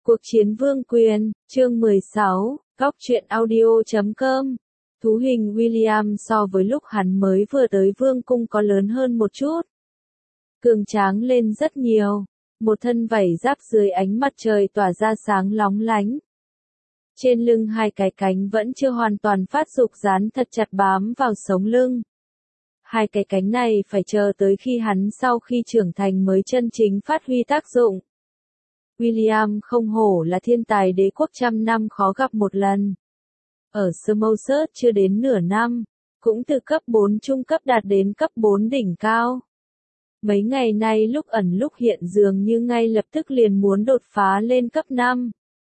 Cuộc chiến vương quyền, chương 16, góc truyện audio.com. Thú hình William so với lúc hắn mới vừa tới vương cung có lớn hơn một chút. Cường tráng lên rất nhiều, một thân vảy giáp dưới ánh mặt trời tỏa ra sáng lóng lánh. Trên lưng hai cái cánh vẫn chưa hoàn toàn phát dục dán thật chặt bám vào sống lưng. Hai cái cánh này phải chờ tới khi hắn sau khi trưởng thành mới chân chính phát huy tác dụng. William không hổ là thiên tài đế quốc trăm năm khó gặp một lần. Ở Somerset chưa đến nửa năm, cũng từ cấp 4 trung cấp đạt đến cấp 4 đỉnh cao. Mấy ngày nay lúc ẩn lúc hiện dường như ngay lập tức liền muốn đột phá lên cấp 5.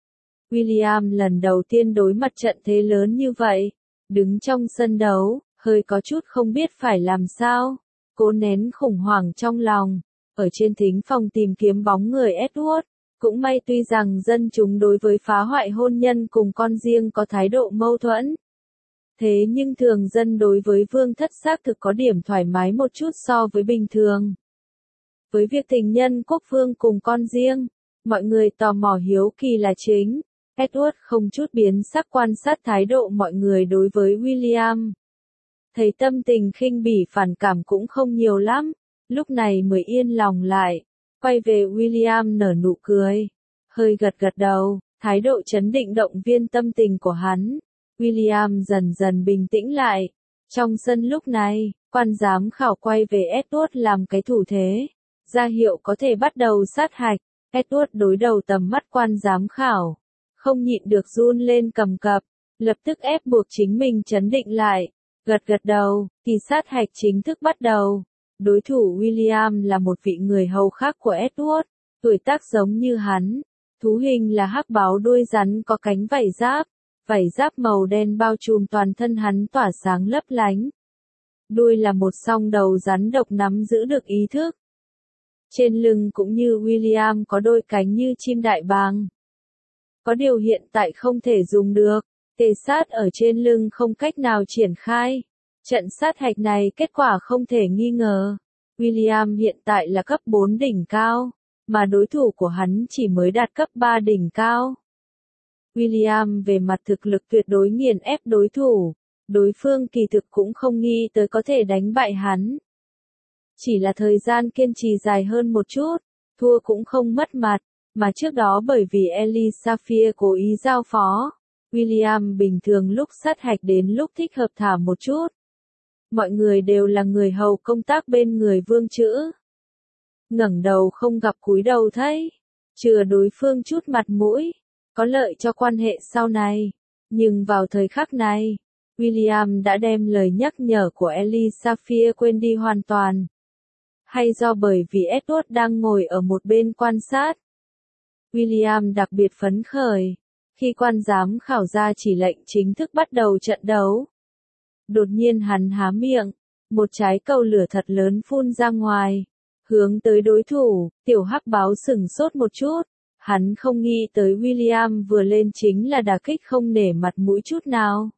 William lần đầu tiên đối mặt trận thế lớn như vậy, đứng trong sân đấu, hơi có chút không biết phải làm sao, cố nén khủng hoảng trong lòng, ở trên thính phòng tìm kiếm bóng người Edward. Cũng may tuy rằng dân chúng đối với phá hoại hôn nhân cùng con riêng có thái độ mâu thuẫn. Thế nhưng thường dân đối với vương thất xác thực có điểm thoải mái một chút so với bình thường. Với việc tình nhân quốc vương cùng con riêng, mọi người tò mò hiếu kỳ là chính. Edward không chút biến sắc quan sát thái độ mọi người đối với William. Thấy tâm tình khinh bỉ phản cảm cũng không nhiều lắm, lúc này mới yên lòng lại. Quay về William nở nụ cười, hơi gật gật đầu, thái độ trấn định động viên tâm tình của hắn. William dần dần bình tĩnh lại. Trong sân lúc này, quan giám khảo quay về Edward làm cái thủ thế, ra hiệu có thể bắt đầu sát hạch. Edward đối đầu tầm mắt quan giám khảo, không nhịn được run lên cầm cập, lập tức ép buộc chính mình trấn định lại, gật gật đầu, thì sát hạch chính thức bắt đầu. Đối thủ William là một vị người hầu khác của Edward, tuổi tác giống như hắn. Thú hình là hắc báo đuôi rắn có cánh vảy giáp màu đen bao trùm toàn thân hắn tỏa sáng lấp lánh. Đuôi là một song đầu rắn độc nắm giữ được ý thức. Trên lưng cũng như William có đôi cánh như chim đại bàng. Có điều hiện tại không thể dùng được, tê sát ở trên lưng không cách nào triển khai. Trận sát hạch này kết quả không thể nghi ngờ. William hiện tại là cấp 4 đỉnh cao, mà đối thủ của hắn chỉ mới đạt cấp 3 đỉnh cao. William về mặt thực lực tuyệt đối nghiền ép đối thủ, đối phương kỳ thực cũng không nghĩ tới có thể đánh bại hắn. Chỉ là thời gian kiên trì dài hơn một chút, thua cũng không mất mặt, mà trước đó bởi vì Ellie Saphir cố ý giao phó. William bình thường lúc sát hạch đến lúc thích hợp thả một chút. Mọi người đều là người hầu công tác bên người vương chữ. Ngẩng đầu không gặp cúi đầu thấy, chừa đối phương chút mặt mũi, có lợi cho quan hệ sau này. Nhưng vào thời khắc này, William đã đem lời nhắc nhở của Ellie Saphir quên đi hoàn toàn. Hay do bởi vì Edward đang ngồi ở một bên quan sát. William đặc biệt phấn khởi, khi quan giám khảo ra chỉ lệnh chính thức bắt đầu trận đấu. Đột nhiên hắn há miệng, một trái cầu lửa thật lớn phun ra ngoài, hướng tới đối thủ. Tiểu hắc báo sửng sốt một chút, hắn không nghĩ tới William vừa lên chính là đả kích không nể mặt mũi chút nào.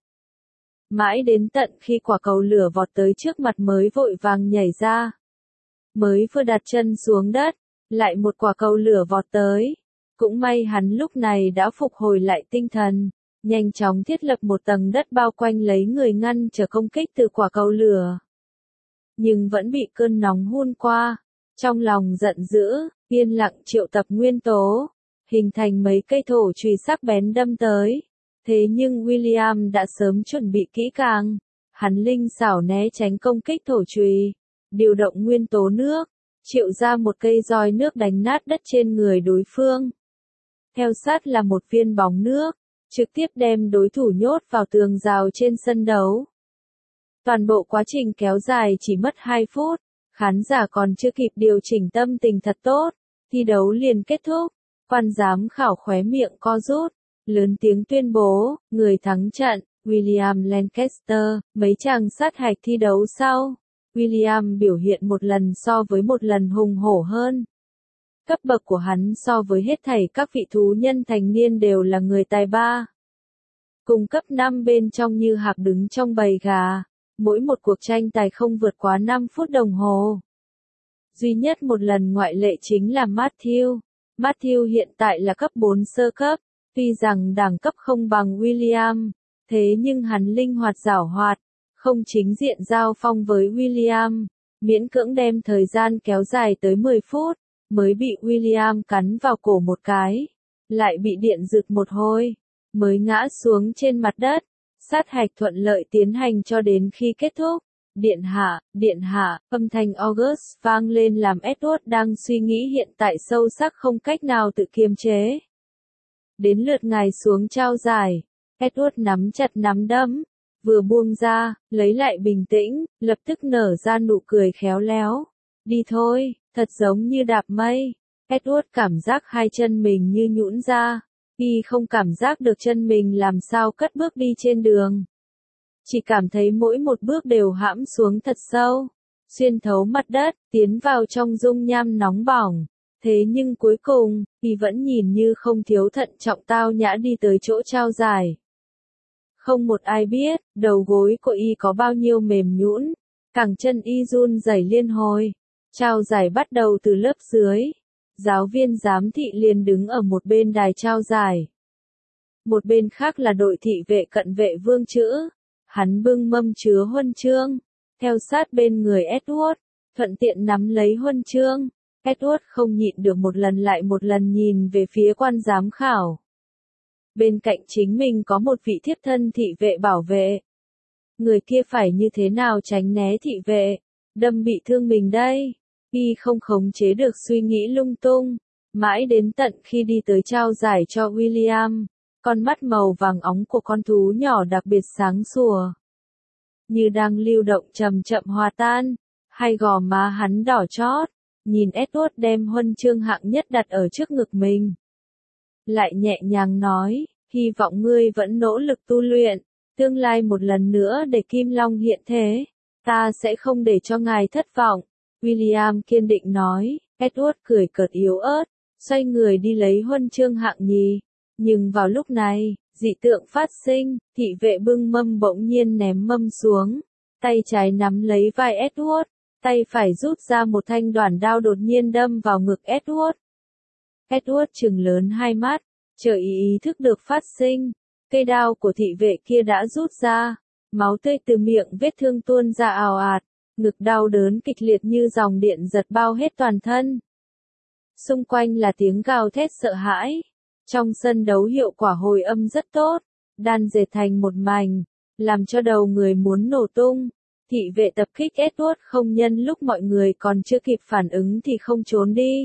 Mãi đến tận khi quả cầu lửa vọt tới trước mặt mới vội vàng nhảy ra. Mới vừa đặt chân xuống đất, lại một quả cầu lửa vọt tới. Cũng may hắn lúc này đã phục hồi lại tinh thần. Nhanh chóng thiết lập một tầng đất bao quanh lấy người ngăn trở công kích từ quả cầu lửa. Nhưng vẫn bị cơn nóng hun qua. Trong lòng giận dữ, yên lặng triệu tập nguyên tố, hình thành mấy cây thổ chùy sắc bén đâm tới. Thế nhưng William đã sớm chuẩn bị kỹ càng. Hắn linh xảo né tránh công kích thổ chùy, điều động nguyên tố nước, triệu ra một cây roi nước đánh nát đất trên người đối phương. Theo sát là một viên bóng nước, trực tiếp đem đối thủ nhốt vào tường rào trên sân đấu. Toàn bộ quá trình kéo dài chỉ mất 2 phút, khán giả còn chưa kịp điều chỉnh tâm tình thật tốt, thi đấu liền kết thúc. Quan giám khảo khóe miệng co rút, lớn tiếng tuyên bố, người thắng trận, William Lancaster. Mấy chàng sát hạch thi đấu sau, William biểu hiện một lần so với một lần hùng hổ hơn. Cấp bậc của hắn so với hết thảy các vị thú nhân thành niên đều là người tài ba. Cùng cấp 5 bên trong như hạc đứng trong bầy gà, mỗi một cuộc tranh tài không vượt quá 5 phút đồng hồ. Duy nhất một lần ngoại lệ chính là Matthew. Matthew hiện tại là cấp 4 sơ cấp, tuy rằng đẳng cấp không bằng William, thế nhưng hắn linh hoạt giảo hoạt, không chính diện giao phong với William, miễn cưỡng đem thời gian kéo dài tới 10 phút, mới bị William cắn vào cổ một cái, lại bị điện giật một hồi, mới ngã xuống trên mặt đất. Sát hạch thuận lợi tiến hành cho đến khi kết thúc. Điện hạ, âm thanh August vang lên làm Edward đang suy nghĩ hiện tại sâu sắc không cách nào tự kiềm chế. Đến lượt ngài xuống trao giải, Edward nắm chặt nắm đấm, vừa buông ra, lấy lại bình tĩnh, lập tức nở ra nụ cười khéo léo. Đi thôi, thật giống như đạp mây. Edward cảm giác hai chân mình như nhũn ra. Y không cảm giác được chân mình làm sao cất bước đi trên đường. Chỉ cảm thấy mỗi một bước đều hãm xuống thật sâu, xuyên thấu mặt đất, tiến vào trong dung nham nóng bỏng. Thế nhưng cuối cùng, Y vẫn nhìn như không thiếu thận trọng tao nhã đi tới chỗ trao giải. Không một ai biết, đầu gối của Y có bao nhiêu mềm nhũn, cẳng chân Y run rẩy liên hồi. Trao giải bắt đầu từ lớp dưới. Giáo viên giám thị liền đứng ở một bên đài trao giải. Một bên khác là đội thị vệ cận vệ Vương Chữ. Hắn bưng mâm chứa huân chương, theo sát bên người Edward, thuận tiện nắm lấy huân chương. Edward không nhịn được một lần nhìn về phía quan giám khảo. Bên cạnh chính mình có một vị thiếp thân thị vệ bảo vệ. Người kia phải như thế nào tránh né thị vệ, đâm bị thương mình đây? Y không khống chế được suy nghĩ lung tung, mãi đến tận khi đi tới trao giải cho William, con mắt màu vàng óng của con thú nhỏ đặc biệt sáng sủa. Như đang lưu động chậm chậm hòa tan, hai gò má hắn đỏ chót, nhìn Edward đem huân chương hạng nhất đặt ở trước ngực mình. Lại nhẹ nhàng nói, hy vọng ngươi vẫn nỗ lực tu luyện, tương lai một lần nữa để Kim Long hiện thế, ta sẽ không để cho ngài thất vọng. William kiên định nói. Edward cười cợt yếu ớt, xoay người đi lấy huân chương hạng nhì. Nhưng vào lúc này, dị tượng phát sinh, thị vệ bưng mâm bỗng nhiên ném mâm xuống. Tay trái nắm lấy vai Edward, tay phải rút ra một thanh đoản đao đột nhiên đâm vào ngực Edward. Edward trừng lớn hai mắt, chờ ý thức được phát sinh. Cây đao của thị vệ kia đã rút ra, máu tươi từ miệng vết thương tuôn ra ào ạt. Ngực đau đớn kịch liệt như dòng điện giật bao hết toàn thân. Xung quanh là tiếng gào thét sợ hãi. Trong sân đấu hiệu quả hồi âm rất tốt, đan dệt thành một mảnh, làm cho đầu người muốn nổ tung. Thị vệ tập kích Edward không nhân lúc mọi người còn chưa kịp phản ứng thì không trốn đi.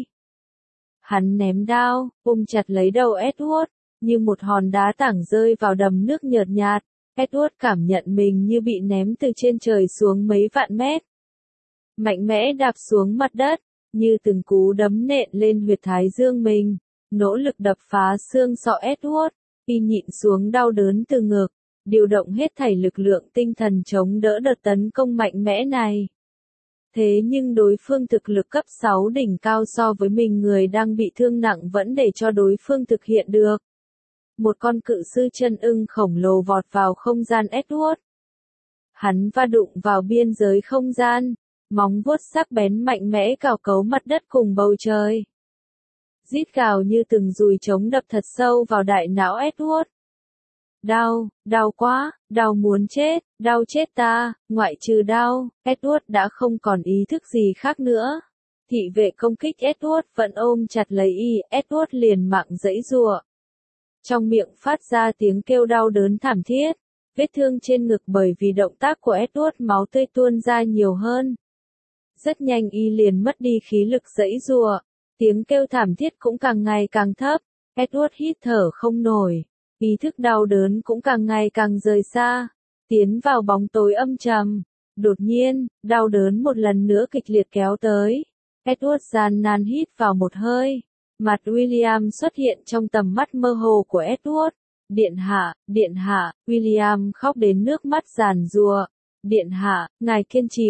Hắn ném đao, chặt lấy đầu Edward, như một hòn đá tảng rơi vào đầm nước nhợt nhạt. Edward cảm nhận mình như bị ném từ trên trời xuống mấy vạn mét. Mạnh mẽ đạp xuống mặt đất, như từng cú đấm nện lên huyệt thái dương mình, nỗ lực đập phá xương sọ Edward, Y nhịn xuống đau đớn từ ngực, điều động hết thảy lực lượng tinh thần chống đỡ đợt tấn công mạnh mẽ này. Thế nhưng đối phương thực lực cấp 6 đỉnh cao so với mình người đang bị thương nặng vẫn để cho đối phương thực hiện được. Một con cự sư chân ưng khổng lồ vọt vào không gian Edward. Hắn va đụng vào biên giới không gian, móng vuốt sắc bén mạnh mẽ cào cấu mặt đất cùng bầu trời. Rít gào như từng dùi trống đập thật sâu vào đại não Edward. Đau, đau quá, đau muốn chết, đau chết ta, ngoại trừ đau, Edward đã không còn ý thức gì khác nữa. Thị vệ công kích Edward vẫn ôm chặt lấy Y, Edward liền mạng giãy giụa. Trong miệng phát ra tiếng kêu đau đớn thảm thiết, vết thương trên ngực bởi vì động tác của Edward máu tươi tuôn ra nhiều hơn. Rất nhanh Y liền mất đi khí lực giãy giụa, tiếng kêu thảm thiết cũng càng ngày càng thấp, Edward hít thở không nổi, ý thức đau đớn cũng càng ngày càng rời xa, tiến vào bóng tối âm trầm. Đột nhiên, đau đớn một lần nữa kịch liệt kéo tới. Edward gian nan hít vào một hơi. Mặt William xuất hiện trong tầm mắt mơ hồ của Edward. Điện hạ, William khóc đến nước mắt giàn giụa. Điện hạ, ngài kiên trì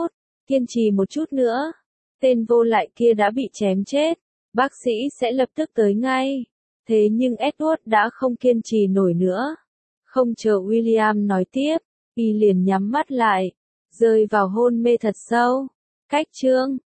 một chút nữa. Tên vô lại kia đã bị chém chết. Bác sĩ sẽ lập tức tới ngay. Thế nhưng Edward đã không kiên trì nổi nữa. Không chờ William nói tiếp, Y liền nhắm mắt lại, rơi vào hôn mê thật sâu. Cách chương